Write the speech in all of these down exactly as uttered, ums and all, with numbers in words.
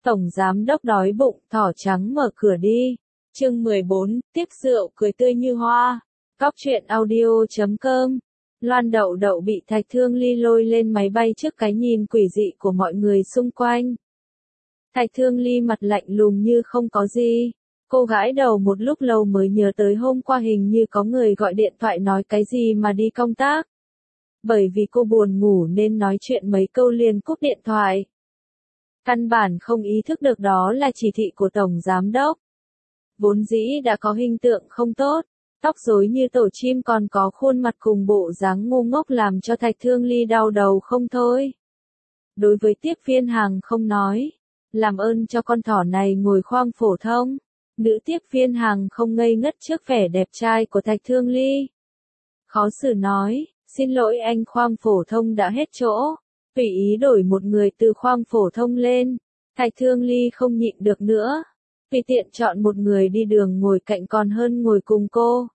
Tổng giám đốc đói bụng, thỏ trắng mở cửa đi. Chương mười bốn, tiếc rượu cười tươi như hoa. Cóc truyện audio chấm com. Loan Đậu Đậu bị Thạch Thương Ly lôi lên máy bay trước cái nhìn quỷ dị của mọi người xung quanh. Thạch Thương Ly mặt lạnh lùng như không có gì. Cô gãi đầu một lúc lâu mới nhớ tới hôm qua hình như có người gọi điện thoại nói cái gì mà đi công tác. Bởi vì cô buồn ngủ nên nói chuyện mấy câu liền cúp điện thoại. Căn bản không ý thức được đó là chỉ thị của Tổng Giám Đốc. Vốn dĩ đã có hình tượng không tốt, tóc rối như tổ chim còn có khuôn mặt cùng bộ dáng ngu ngốc làm cho Thạch Thương Ly đau đầu không thôi. Đối với tiếp viên hàng không nói, làm ơn cho con thỏ này ngồi khoang phổ thông. Nữ tiếp viên hàng không ngây ngất trước vẻ đẹp trai của Thạch Thương Ly. Khó xử nói, xin lỗi anh, khoang phổ thông đã hết chỗ. Tùy ý đổi một người từ khoang phổ thông lên. Thạch Thương Ly không nhịn được nữa. Tùy tiện chọn một người đi đường ngồi cạnh còn hơn ngồi cùng cô.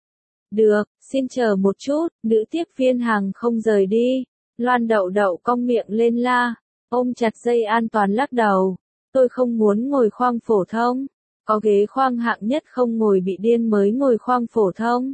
Được, xin chờ một chút, nữ tiếp viên hàng không rời đi. Loan Đậu Đậu cong miệng lên la, ôm chặt dây an toàn lắc đầu. Tôi không muốn ngồi khoang phổ thông. Có ghế khoang hạng nhất không ngồi bị điên mới ngồi khoang phổ thông.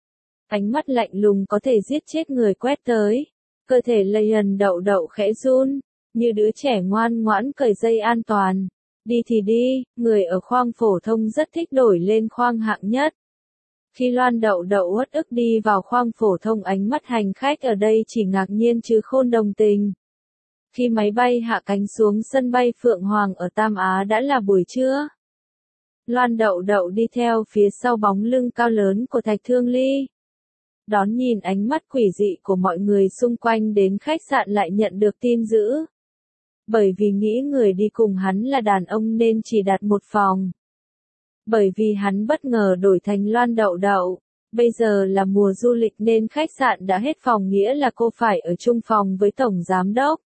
Ánh mắt lạnh lùng có thể giết chết người quét tới. Cơ thể Loan Đậu Đậu khẽ run, như đứa trẻ ngoan ngoãn cởi dây an toàn. Đi thì đi, người ở khoang phổ thông rất thích đổi lên khoang hạng nhất. Khi Loan Đậu Đậu uất ức đi vào khoang phổ thông, ánh mắt hành khách ở đây chỉ ngạc nhiên chứ không đồng tình. Khi máy bay hạ cánh xuống sân bay Phượng Hoàng ở Tam Á đã là buổi trưa. Loan Đậu Đậu đi theo phía sau bóng lưng cao lớn của Thạch Thương Ly. Đón nhìn ánh mắt quỷ dị của mọi người xung quanh đến khách sạn lại nhận được tin dữ. Bởi vì nghĩ người đi cùng hắn là đàn ông nên chỉ đặt một phòng. Bởi vì hắn bất ngờ đổi thành Loan Đậu Đậu. Bây giờ là mùa du lịch nên khách sạn đã hết phòng, nghĩa là cô phải ở chung phòng với Tổng Giám Đốc.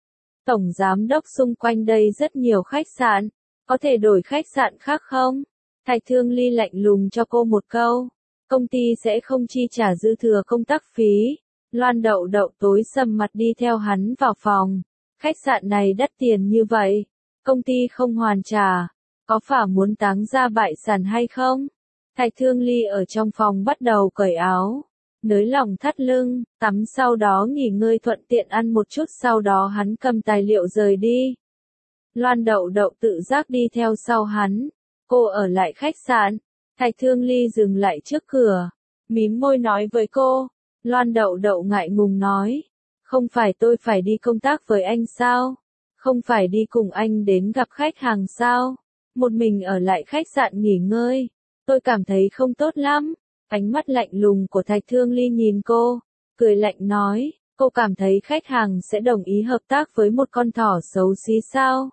Tổng Giám Đốc xung quanh đây rất nhiều khách sạn. Có thể đổi khách sạn khác không? Thạch Thương Ly lạnh lùng cho cô một câu. Công ty sẽ không chi trả dư thừa công tác phí. Loan Đậu Đậu tối sầm mặt đi theo hắn vào phòng. Khách sạn này đắt tiền như vậy. Công ty không hoàn trả. Có phải muốn táng ra bại sản hay không? Thạch Thương Ly ở trong phòng bắt đầu cởi áo. Nới lỏng thắt lưng. Tắm sau đó nghỉ ngơi thuận tiện ăn một chút, sau đó hắn cầm tài liệu rời đi. Loan Đậu Đậu tự giác đi theo sau hắn. Cô ở lại khách sạn. Thạch Thương Ly dừng lại trước cửa. Mím môi nói với cô. Loan Đậu Đậu ngại ngùng nói. Không phải tôi phải đi công tác với anh sao? Không phải đi cùng anh đến gặp khách hàng sao? Một mình ở lại khách sạn nghỉ ngơi. Tôi cảm thấy không tốt lắm. Ánh mắt lạnh lùng của Thạch Thương Ly nhìn cô. Cười lạnh nói. Cô cảm thấy khách hàng sẽ đồng ý hợp tác với một con thỏ xấu xí sao?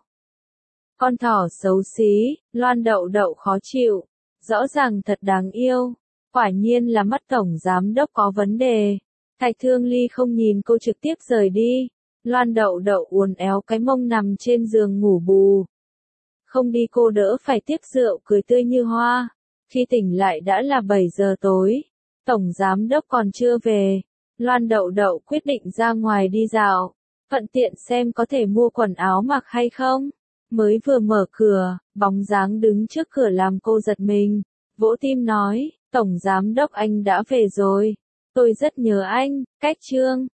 Con thỏ xấu xí, Loan Đậu Đậu khó chịu. Rõ ràng thật đáng yêu. Quả nhiên là mắt Tổng Giám Đốc có vấn đề. Thạch Thương Ly không nhìn cô trực tiếp rời đi. Loan Đậu Đậu uốn éo cái mông nằm trên giường ngủ bù. Không đi cô đỡ phải tiếc rượu cười tươi như hoa. Khi tỉnh lại đã là bảy giờ tối. Tổng Giám Đốc còn chưa về. Loan Đậu Đậu quyết định ra ngoài đi dạo. Thuận tiện xem có thể mua quần áo mặc hay không. Mới vừa mở cửa, bóng dáng đứng trước cửa làm cô giật mình. Vỗ tim nói, Tổng Giám Đốc anh đã về rồi. Tôi rất nhớ anh. Cách chương.